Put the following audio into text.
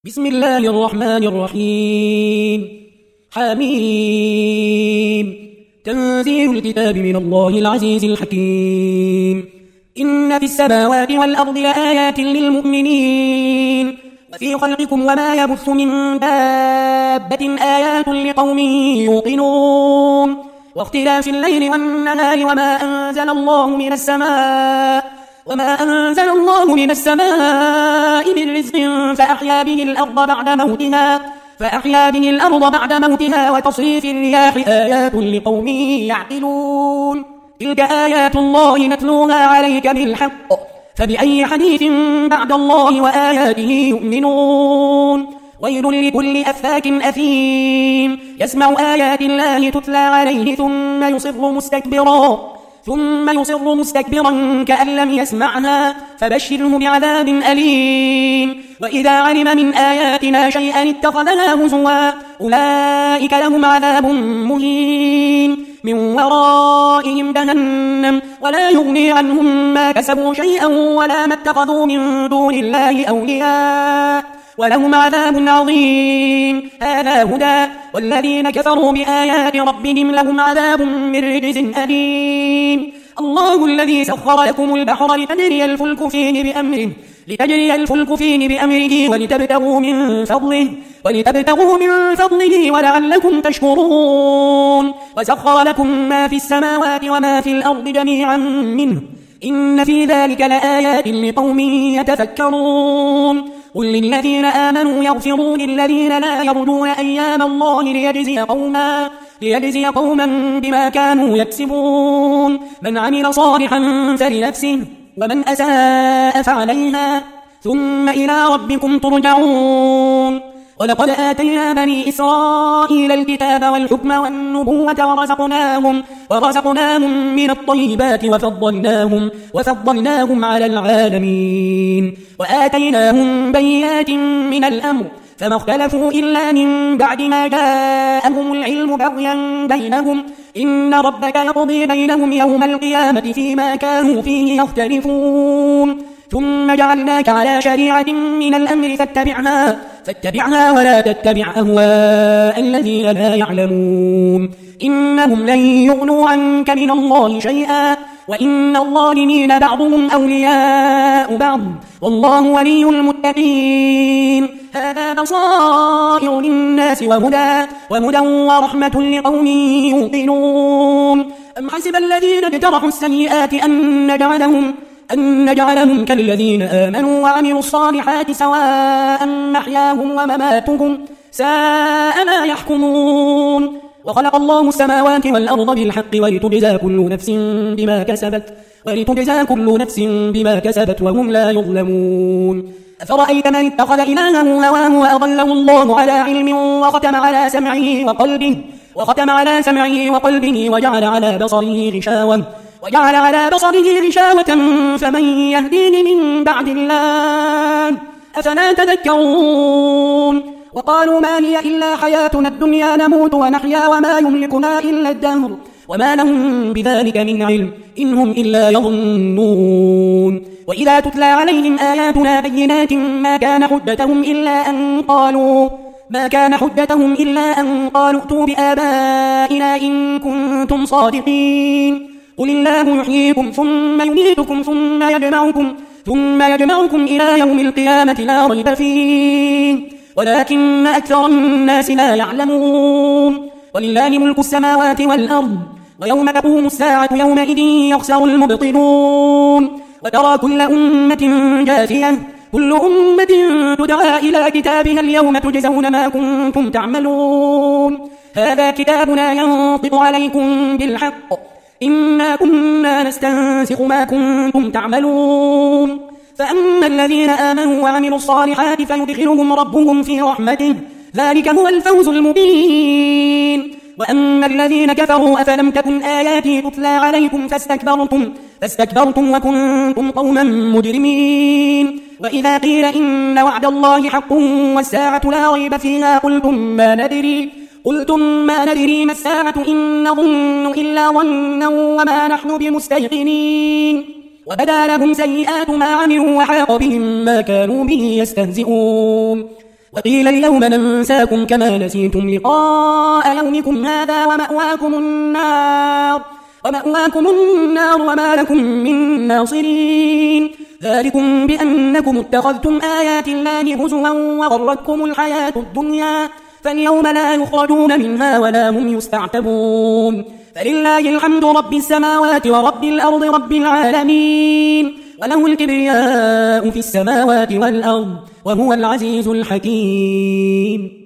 بسم الله الرحمن الرحيم. حميم. تنزيل الكتاب من الله العزيز الحكيم. إن في السماوات والأرض لآيات للمؤمنين وفي خلقكم وما يبث من دابة آيات لقوم يوقنون واختلاف الليل والنهار وما أنزل الله من السماء من رزق فأحيا به الأرض بعد موتها وتصريف الرياح آيات لقوم يعقلون. تلك آيات الله نتلوها عليك بالحق فبأي حديث بعد الله وآياته يؤمنون. ويل لكل أفاك أثيم يسمع آيات الله تتلى عليه ثم يصر مستكبرا كأن لم يسمعها فبشره بعذاب أليم. وإذا علم من آياتنا شيئا اتخذها هزوا أولئك لهم عذاب مهين من ورائهم جهنم ولا يغني عنهم ما كسبوا شيئا ولا ما اتخذوا من دون الله أولياء ولهم عذاب عظيم. هذا هدى والذين كفروا بآيات ربهم لهم عذاب من رجز أليم. الله الذي سخر لكم البحر لتجري الفلك فيه بأمره ولتبتغوا من فضله ولعلكم تشكرون. وسخر لكم ما في السماوات وما في الأرض جميعا منه إن في ذلك لآيات لقوم يتفكرون. قل للذين آمنوا يغفروا للذين لا يرجون أيام الله ليجزي قوما بما كانوا يكسبون. من عمل صالحا فلنفسه ومن أساء فعليها ثم إلى ربكم ترجعون. ولقد آتينا بني إسرائيل الكتاب والحكم والنبوة ورزقناهم من الطيبات وفضلناهم على العالمين وآتيناهم بينات من الأمر فما اختلفوا إلا من بعد ما جاءهم العلم بغيا بينهم إن ربك يقضي بينهم يوم القيامة فيما كانوا فيه يختلفون. ثم جعلناك على شريعة من الأمر فاتبعها ولا تتبع أهواء الذين لا يعلمون إنهم لن يغنوا عنك من الله شيئا وإن الظالمين بعضهم أولياء بعض والله ولي المتقين. هذا بصائر للناس وهدى ورحمة لقوم يوقنون. أم حسب الذين اجترحوا السيئات أن نجعلهم كالذين آمنوا وعملوا الصالحات سواء محياهم ومماتهم ساء ما يحكمون. وخلق الله السماوات والأرض بالحق ولتجزى كل نفس بما كسبت وهم لا يظلمون. أفرأيت من اتخذ إلهه هواه وأضله الله على علم وختم على سمعه وقلبه وجعل على بصره غشاوة فمن يهديه من بعد الله أفلا تذكرون. وقالوا ما هي إلا حياتنا الدنيا نموت ونحيا وما يملكنا إلا الدهر وما لهم بذلك من علم إن هم إلا يظنون. وإذا تتلى عليهم آياتنا بينات ما كان حجتهم إلا أن قالوا ائتوا بآبائنا إن كنتم صادقين. قل الله يحييكم ثم يميتكم ثم يجمعكم إلى يوم القيامة لا ريب فيه ولكن أكثر الناس لا يعلمون. ولله ملك السماوات والأرض ويوم تقوم الساعة يومئذ يخسر المبطلون. وترى كل أمة جاثية كل أمة تدعى إلى كتابها اليوم تجزون ما كنتم تعملون. هذا كتابنا ينطق عليكم بالحق إنا كنا نستنسخ ما كنتم تعملون. فأما الذين آمنوا وعملوا الصالحات فيدخلهم ربهم في رحمته ذلك هو الفوز المبين. وأما الذين كفروا أفلم تكن آياتي تتلى عليكم فاستكبرتم وكنتم قوما مجرمين. وإذا قيل إن وعد الله حق والساعة لا ريب فيها قلتم ما ندري ما الساعة إن نظن إلا ظنا وما نحن بمستيقنين. وبدا لهم سيئات ما عملوا وحاق بهم ما كانوا به يستهزئون. وقيل اليوم ننساكم كما نسيتم لقاء يومكم هذا ومأواكم النار وما لكم من ناصرين ذلكم بأنكم اتخذتم آيات الله هزوا وغرتكم الحياة الدنيا فاليوم لا يخرجون منها ولا هم يستعتبون فلله الحمد رب السماوات ورب الأرض رب العالمين وله الكبرياء في السماوات والأرض وهو العزيز الحكيم.